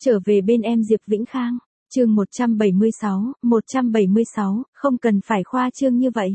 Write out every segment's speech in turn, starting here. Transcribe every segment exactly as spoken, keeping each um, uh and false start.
Trở về bên em Diệp Vĩnh Khang, chương một trăm bảy mươi sáu, một trăm bảy mươi sáu, không cần phải khoa trương như vậy.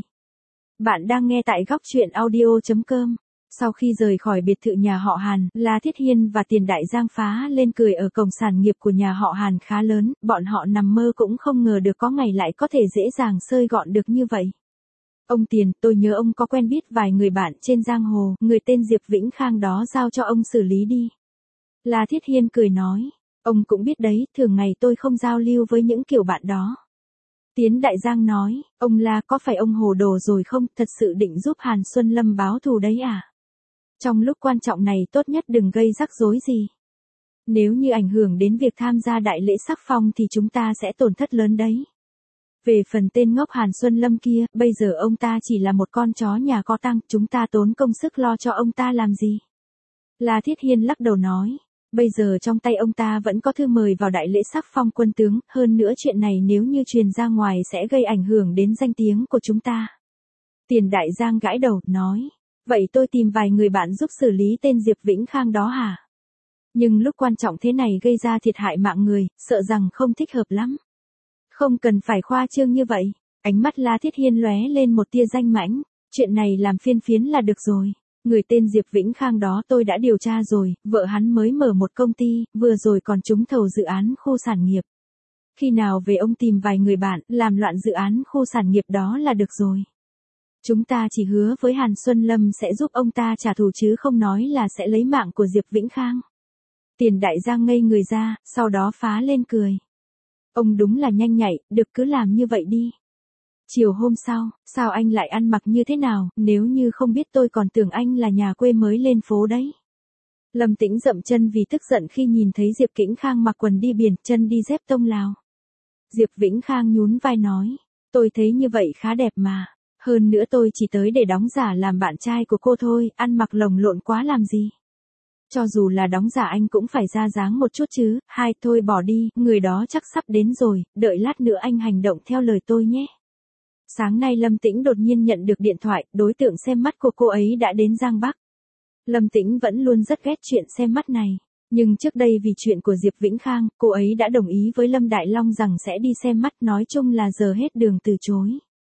Bạn đang nghe tại góc truyện audio chấm com. Sau khi rời khỏi biệt thự nhà họ Hàn, La Thiết Hiên và Tiền Đại Giang phá lên cười ở cổng sản nghiệp của nhà họ Hàn khá lớn, bọn họ nằm mơ cũng không ngờ được có ngày lại có thể dễ dàng xơi gọn được như vậy. Ông Tiền, tôi nhớ ông có quen biết vài người bạn trên giang hồ, người tên Diệp Vĩnh Khang đó giao cho ông xử lý đi. La Thiết Hiên cười nói, ông cũng biết đấy, thường ngày tôi không giao lưu với những kiểu bạn đó. Tiến Đại Giang nói, ông La có phải ông hồ đồ rồi không, thật sự định giúp Hàn Xuân Lâm báo thù đấy à? Trong lúc quan trọng này tốt nhất đừng gây rắc rối gì. Nếu như ảnh hưởng đến việc tham gia đại lễ sắc phong thì chúng ta sẽ tổn thất lớn đấy. Về phần tên ngốc Hàn Xuân Lâm kia, bây giờ ông ta chỉ là một con chó nhà có tăng, chúng ta tốn công sức lo cho ông ta làm gì? La Thiết Hiên lắc đầu nói, bây giờ trong tay ông ta vẫn có thư mời vào đại lễ sắc phong quân tướng, hơn nữa chuyện này nếu như truyền ra ngoài sẽ gây ảnh hưởng đến danh tiếng của chúng ta. Tiền Đại Giang gãi đầu, nói, vậy tôi tìm vài người bạn giúp xử lý tên Diệp Vĩnh Khang đó hả? Nhưng lúc quan trọng thế này gây ra thiệt hại mạng người, sợ rằng không thích hợp lắm. Không cần phải khoa trương như vậy. Ánh mắt La Thiết Hiên lóe lên một tia danh mãnh, chuyện này làm phiên phiến là được rồi. Người tên Diệp Vĩnh Khang đó tôi đã điều tra rồi, vợ hắn mới mở một công ty, vừa rồi còn trúng thầu dự án khu sản nghiệp. Khi nào về ông tìm vài người bạn, làm loạn dự án khu sản nghiệp đó là được rồi. Chúng ta chỉ hứa với Hàn Xuân Lâm sẽ giúp ông ta trả thù chứ không nói là sẽ lấy mạng của Diệp Vĩnh Khang. Tiền Đại Giang ngây người ra, sau đó phá lên cười. Ông đúng là nhanh nhạy, được cứ làm như vậy đi. Chiều hôm sau, sao anh lại ăn mặc như thế nào, nếu như không biết tôi còn tưởng anh là nhà quê mới lên phố đấy. Lâm Tĩnh dậm chân vì tức giận khi nhìn thấy Diệp Vĩnh Khang mặc quần đi biển, chân đi dép tông Lào. Diệp Vĩnh Khang nhún vai nói, tôi thấy như vậy khá đẹp mà. Hơn nữa tôi chỉ tới để đóng giả làm bạn trai của cô thôi, ăn mặc lồng lộn quá làm gì. Cho dù là đóng giả anh cũng phải ra dáng một chút chứ, hai thôi bỏ đi, người đó chắc sắp đến rồi, đợi lát nữa anh hành động theo lời tôi nhé. Sáng nay Lâm Tĩnh đột nhiên nhận được điện thoại, đối tượng xem mắt của cô ấy đã đến Giang Bắc. Lâm Tĩnh vẫn luôn rất ghét chuyện xem mắt này, nhưng trước đây vì chuyện của Diệp Vĩnh Khang, cô ấy đã đồng ý với Lâm Đại Long rằng sẽ đi xem mắt, nói chung là giờ hết đường từ chối.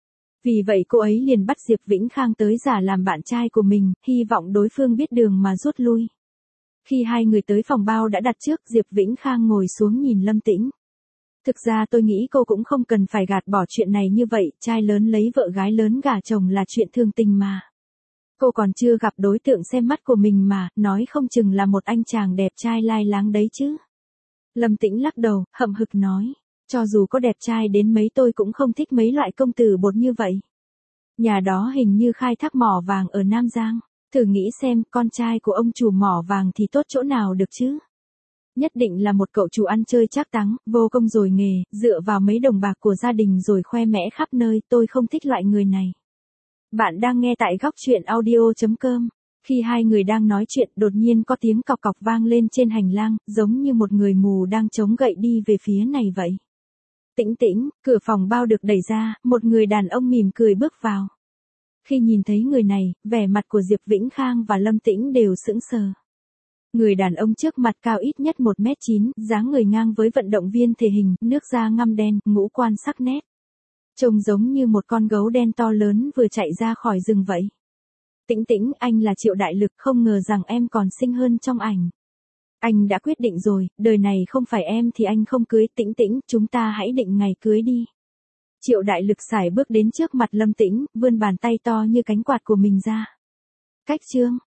Vì vậy cô ấy liền bắt Diệp Vĩnh Khang tới giả làm bạn trai của mình, hy vọng đối phương biết đường mà rút lui. Khi hai người tới phòng bao đã đặt trước, Diệp Vĩnh Khang ngồi xuống nhìn Lâm Tĩnh. Thực ra tôi nghĩ cô cũng không cần phải gạt bỏ chuyện này như vậy, trai lớn lấy vợ gái lớn gả chồng là chuyện thường tình mà. Cô còn chưa gặp đối tượng xem mắt của mình mà, nói không chừng là một anh chàng đẹp trai lai láng đấy chứ. Lâm Tĩnh lắc đầu, hậm hực nói, cho dù có đẹp trai đến mấy tôi cũng không thích mấy loại công tử bột như vậy. Nhà đó hình như khai thác mỏ vàng ở Nam Giang. Thử nghĩ xem, con trai của ông chủ mỏ vàng thì tốt chỗ nào được chứ? Nhất định là một cậu chủ ăn chơi trác táng, vô công rồi nghề, dựa vào mấy đồng bạc của gia đình rồi khoe mẽ khắp nơi, tôi không thích loại người này. Bạn đang nghe tại góc truyện audio chấm com. Khi hai người đang nói chuyện, đột nhiên có tiếng cọc cọc vang lên trên hành lang, giống như một người mù đang chống gậy đi về phía này vậy. Tĩnh tĩnh, cửa phòng bao được đẩy ra, một người đàn ông mỉm cười bước vào. Khi nhìn thấy người này, vẻ mặt của Diệp Vĩnh Khang và Lâm Tĩnh đều sững sờ. Người đàn ông trước mặt cao ít nhất một mét chín, dáng người ngang với vận động viên thể hình, nước da ngăm đen, ngũ quan sắc nét. Trông giống như một con gấu đen to lớn vừa chạy ra khỏi rừng vậy. Tĩnh tĩnh, anh là Triệu Đại Lực, không ngờ rằng em còn xinh hơn trong ảnh. Anh đã quyết định rồi, đời này không phải em thì anh không cưới. Tĩnh tĩnh, chúng ta hãy định ngày cưới đi. Triệu Đại Lực sải bước đến trước mặt Lâm Tĩnh, vươn bàn tay to như cánh quạt của mình ra. Cách chương,